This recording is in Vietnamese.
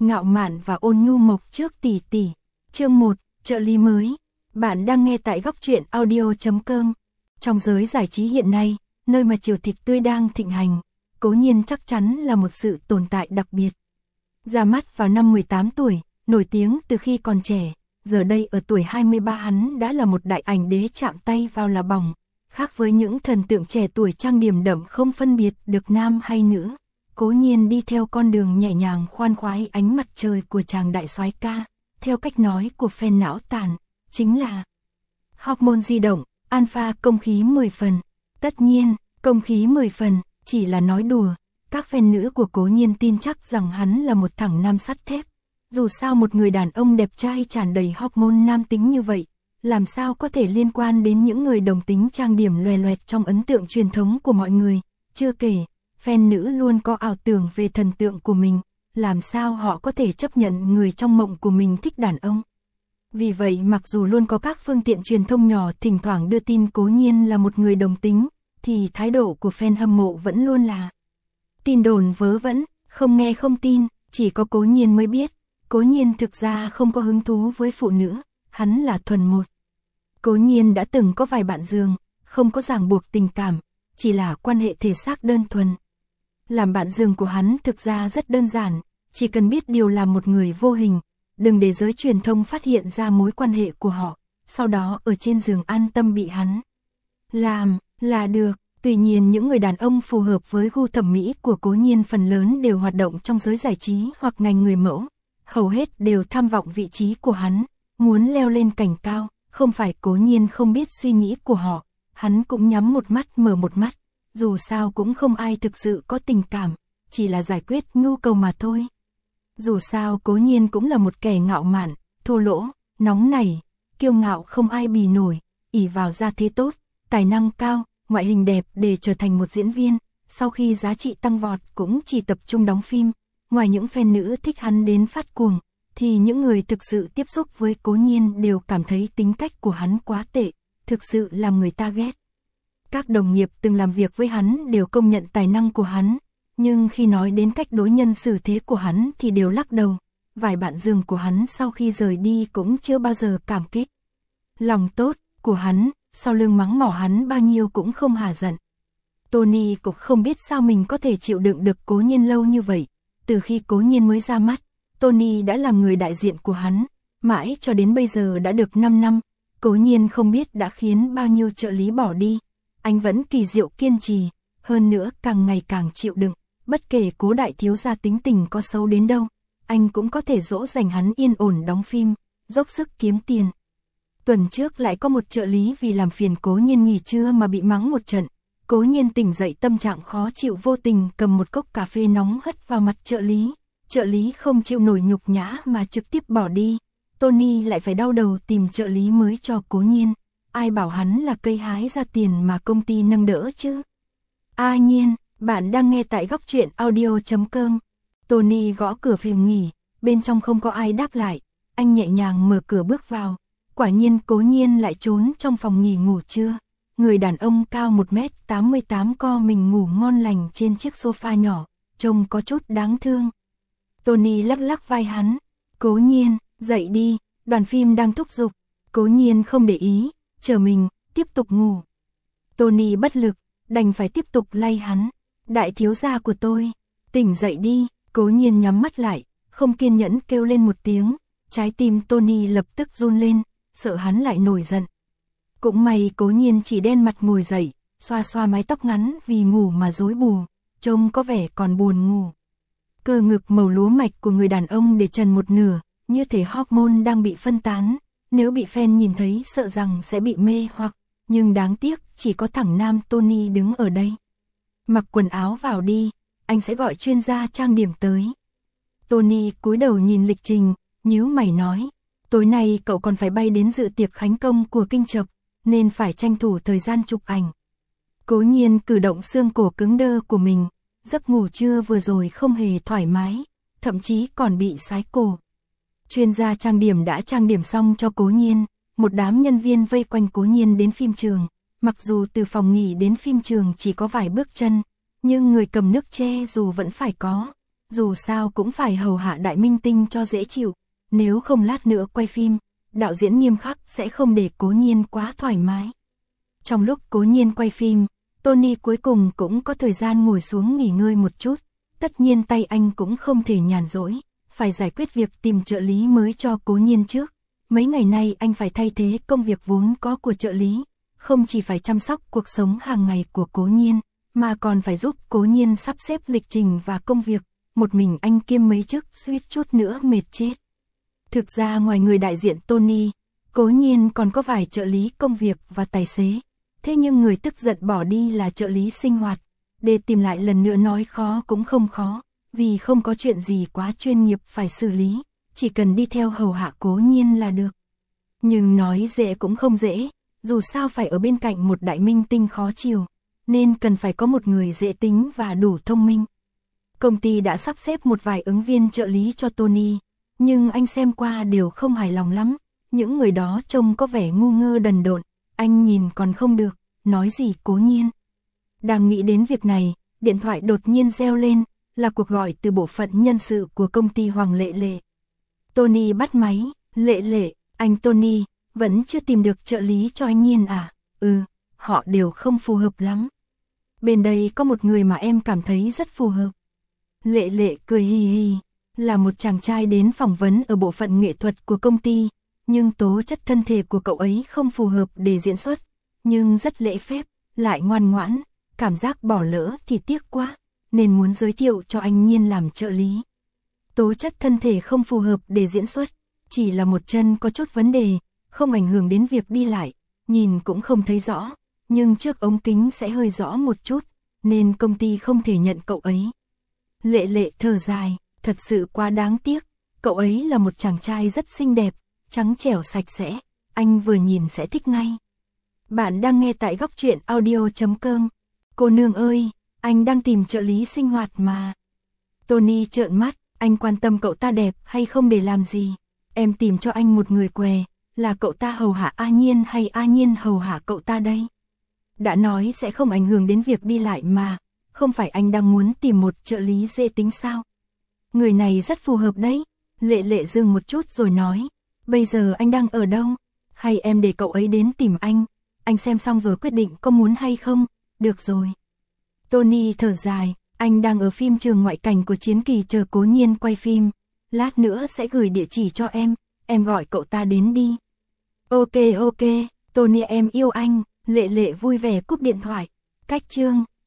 ngạo mạn và ôn nhu mộc trước tỷ tỷ. Chương 1, trợ lý mới. Bạn đang nghe tại góc truyện audio.com. Trong giới giải trí hiện nay, nơi mà chiều thịt tươi đang thịnh hành, Cố Nhiên chắc chắn là một sự tồn tại đặc biệt. Ra mắt vào năm 18 tuổi, nổi tiếng từ khi còn trẻ, giờ đây ở tuổi 23 hắn đã là một đại ảnh đế chạm tay vào là bỏng. Khác với những thần tượng trẻ tuổi trang điểm đậm không phân biệt được nam hay nữ, Cố Nhiên đi theo con đường nhẹ nhàng khoan khoái ánh mặt trời của chàng đại soái ca, theo cách nói của fan não tàn, chính là hormone di động, alpha công khí 10 phần. Tất nhiên, công khí 10 phần chỉ là nói đùa, các fan nữ của Cố Nhiên tin chắc rằng hắn là một thằng nam sắt thép. Dù sao một người đàn ông đẹp trai tràn đầy hormone nam tính như vậy, làm sao có thể liên quan đến những người đồng tính trang điểm loè loẹt trong ấn tượng truyền thống của mọi người. Chưa kể, fan nữ luôn có ảo tưởng về thần tượng của mình, làm sao họ có thể chấp nhận người trong mộng của mình thích đàn ông. Vì vậy mặc dù luôn có các phương tiện truyền thông nhỏ thỉnh thoảng đưa tin Cố Nhiên là một người đồng tính, thì thái độ của fan hâm mộ vẫn luôn là tin đồn vớ vẩn, không nghe không tin, chỉ có Cố Nhiên mới biết. Cố Nhiên thực ra không có hứng thú với phụ nữ, hắn là thuần một. Cố Nhiên đã từng có vài bạn giường, không có ràng buộc tình cảm, chỉ là quan hệ thể xác đơn thuần. Làm bạn giường của hắn thực ra rất đơn giản, chỉ cần biết điều làm một người vô hình, đừng để giới truyền thông phát hiện ra mối quan hệ của họ, sau đó ở trên giường an tâm bị hắn làm là được. Tuy nhiên những người đàn ông phù hợp với gu thẩm mỹ của Cố Nhiên phần lớn đều hoạt động trong giới giải trí hoặc ngành người mẫu, hầu hết đều tham vọng vị trí của hắn, muốn leo lên cành cao. Không phải Cố Nhiên không biết suy nghĩ của họ, hắn cũng nhắm một mắt mở một mắt, dù sao cũng không ai thực sự có tình cảm, chỉ là giải quyết nhu cầu mà thôi. Dù sao Cố Nhiên cũng là một kẻ ngạo mạn, thô lỗ, nóng nảy, kiêu ngạo không ai bì nổi, ỷ vào gia thế tốt, tài năng cao, ngoại hình đẹp để trở thành một diễn viên, sau khi giá trị tăng vọt cũng chỉ tập trung đóng phim. Ngoài những fan nữ thích hắn đến phát cuồng, thì những người thực sự tiếp xúc với Cố Nhiên đều cảm thấy tính cách của hắn quá tệ, thực sự làm người ta ghét. Các đồng nghiệp từng làm việc với hắn đều công nhận tài năng của hắn, nhưng khi nói đến cách đối nhân xử thế của hắn thì đều lắc đầu. Vài bạn giường của hắn sau khi rời đi cũng chưa bao giờ cảm kích lòng tốt của hắn, sau lưng mắng mỏ hắn bao nhiêu cũng không hả giận. Tony cũng không biết sao mình có thể chịu đựng được Cố Nhiên lâu như vậy. Từ khi Cố Nhiên mới ra mắt, Tony đã làm người đại diện của hắn, mãi cho đến bây giờ đã được 5 năm, Cố Nhiên không biết đã khiến bao nhiêu trợ lý bỏ đi. Anh vẫn kỳ diệu kiên trì, hơn nữa càng ngày càng chịu đựng, bất kể Cố đại thiếu gia tính tình có xấu đến đâu, anh cũng có thể dỗ dành hắn yên ổn đóng phim, dốc sức kiếm tiền. Tuần trước lại có một trợ lý vì làm phiền Cố Nhiên nghỉ trưa mà bị mắng một trận. Cố Nhiên tỉnh dậy tâm trạng khó chịu vô tình cầm một cốc cà phê nóng hất vào mặt trợ lý. Trợ lý không chịu nổi nhục nhã mà trực tiếp bỏ đi. Tony lại phải đau đầu tìm trợ lý mới cho Cố Nhiên. Ai bảo hắn là cây hái ra tiền mà công ty nâng đỡ chứ. Nhiên, bạn đang nghe tại góc truyện audio.com. Tony gõ cửa phòng nghỉ, bên trong không có ai đáp lại. Anh nhẹ nhàng mở cửa bước vào. Quả nhiên Cố Nhiên lại trốn trong phòng nghỉ ngủ trưa. Người đàn ông cao 1m88 co mình ngủ ngon lành trên chiếc sofa nhỏ, trông có chút đáng thương. Tony lắc lắc vai hắn. Cố Nhiên, dậy đi, đoàn phim đang thúc giục. Cố Nhiên không để ý, chờ mình, tiếp tục ngủ. Tony bất lực, đành phải tiếp tục lay hắn. Đại thiếu gia của tôi, tỉnh dậy đi. Cố Nhiên nhắm mắt lại, không kiên nhẫn kêu lên một tiếng. Trái tim Tony lập tức run lên, sợ hắn lại nổi giận. Cũng may Cố Nhiên chỉ đen mặt ngồi dậy, xoa xoa mái tóc ngắn vì ngủ mà rối bù, trông có vẻ còn buồn ngủ. Cơ ngực màu lúa mạch của người đàn ông để trần một nửa, như thể hormone đang bị phân tán, nếu bị fan nhìn thấy sợ rằng sẽ bị mê hoặc, nhưng đáng tiếc chỉ có thằng nam Tony đứng ở đây. Mặc quần áo vào đi, anh sẽ gọi chuyên gia trang điểm tới. Tony cúi đầu nhìn lịch trình, nhíu mày nói, tối nay cậu còn phải bay đến dự tiệc khánh công của Kinh Chập, nên phải tranh thủ thời gian chụp ảnh. Cố Nhiên cử động xương cổ cứng đơ của mình, giấc ngủ trưa vừa rồi không hề thoải mái, thậm chí còn bị sái cổ. Chuyên gia trang điểm đã trang điểm xong cho Cố Nhiên, một đám nhân viên vây quanh Cố Nhiên đến phim trường, mặc dù từ phòng nghỉ đến phim trường chỉ có vài bước chân, nhưng người cầm nước che dù vẫn phải có. dù sao cũng phải hầu hạ đại minh tinh cho dễ chịu, nếu không lát nữa quay phim, đạo diễn nghiêm khắc sẽ không để Cố Nhiên quá thoải mái. Trong lúc Cố Nhiên quay phim, Tony cuối cùng cũng có thời gian ngồi xuống nghỉ ngơi một chút, tất nhiên tay anh cũng không thể nhàn rỗi, phải giải quyết việc tìm trợ lý mới cho Cố Nhiên trước. Mấy ngày nay anh phải thay thế công việc vốn có của trợ lý, không chỉ phải chăm sóc cuộc sống hàng ngày của Cố Nhiên, mà còn phải giúp Cố Nhiên sắp xếp lịch trình và công việc, một mình anh kiêm mấy chức suýt chút nữa mệt chết. Thực ra ngoài người đại diện Tony, Cố Nhiên còn có vài trợ lý công việc và tài xế, thế nhưng người tức giận bỏ đi là trợ lý sinh hoạt, để tìm lại lần nữa nói khó cũng không khó, vì không có chuyện gì quá chuyên nghiệp phải xử lý, chỉ cần đi theo hầu hạ Cố Nhiên là được. Nhưng nói dễ cũng không dễ, dù sao phải ở bên cạnh một đại minh tinh khó chiều, nên cần phải có một người dễ tính và đủ thông minh. Công ty đã sắp xếp một vài ứng viên trợ lý cho Tony, nhưng anh xem qua đều không hài lòng lắm, những người đó trông có vẻ ngu ngơ đần độn, anh nhìn còn không được, nói gì Cố Nhiên. Đang nghĩ đến việc này, điện thoại đột nhiên reo lên, là cuộc gọi từ bộ phận nhân sự của công ty Hoàng Lệ Lệ. Tony bắt máy, Lệ Lệ, anh Tony, vẫn chưa tìm được trợ lý cho anh Nhiên à? Họ đều không phù hợp lắm. Bên đây có một người mà em cảm thấy rất phù hợp. Lệ Lệ cười hì hì, là một chàng trai đến phỏng vấn ở bộ phận nghệ thuật của công ty, nhưng tố chất thân thể của cậu ấy không phù hợp để diễn xuất, nhưng rất lễ phép, lại ngoan ngoãn, cảm giác bỏ lỡ thì tiếc quá, nên muốn giới thiệu cho anh Nhiên làm trợ lý. Tố chất thân thể không phù hợp để diễn xuất, chỉ là một chân có chút vấn đề, không ảnh hưởng đến việc đi lại, nhìn cũng không thấy rõ, nhưng trước ống kính sẽ hơi rõ một chút, nên công ty không thể nhận cậu ấy. Lệ Lệ thở dài, thật sự quá đáng tiếc, cậu ấy là một chàng trai rất xinh đẹp, trắng trẻo sạch sẽ, anh vừa nhìn sẽ thích ngay. Bạn đang nghe tại góc truyện audio.com. Cô nương ơi, anh đang tìm trợ lý sinh hoạt mà. Tony trợn mắt, anh quan tâm cậu ta đẹp hay không để làm gì? Em tìm cho anh một người què, là cậu ta hầu hạ A Nhiên hay A Nhiên hầu hạ cậu ta đây? Đã nói sẽ không ảnh hưởng đến việc đi lại mà, không phải anh đang muốn tìm một trợ lý dễ tính sao? Người này rất phù hợp đấy. Lệ Lệ dừng một chút rồi nói, bây giờ anh đang ở đâu? Hay em để cậu ấy đến tìm anh xem xong rồi quyết định có muốn hay không? Được rồi. Tony thở dài, anh đang ở phim trường ngoại cảnh của Chiến Kỳ chờ Cố Nhiên quay phim, lát nữa sẽ gửi địa chỉ cho em gọi cậu ta đến đi. Ok, Tony em yêu anh. Lệ Lệ vui vẻ cúp điện thoại. Cách chương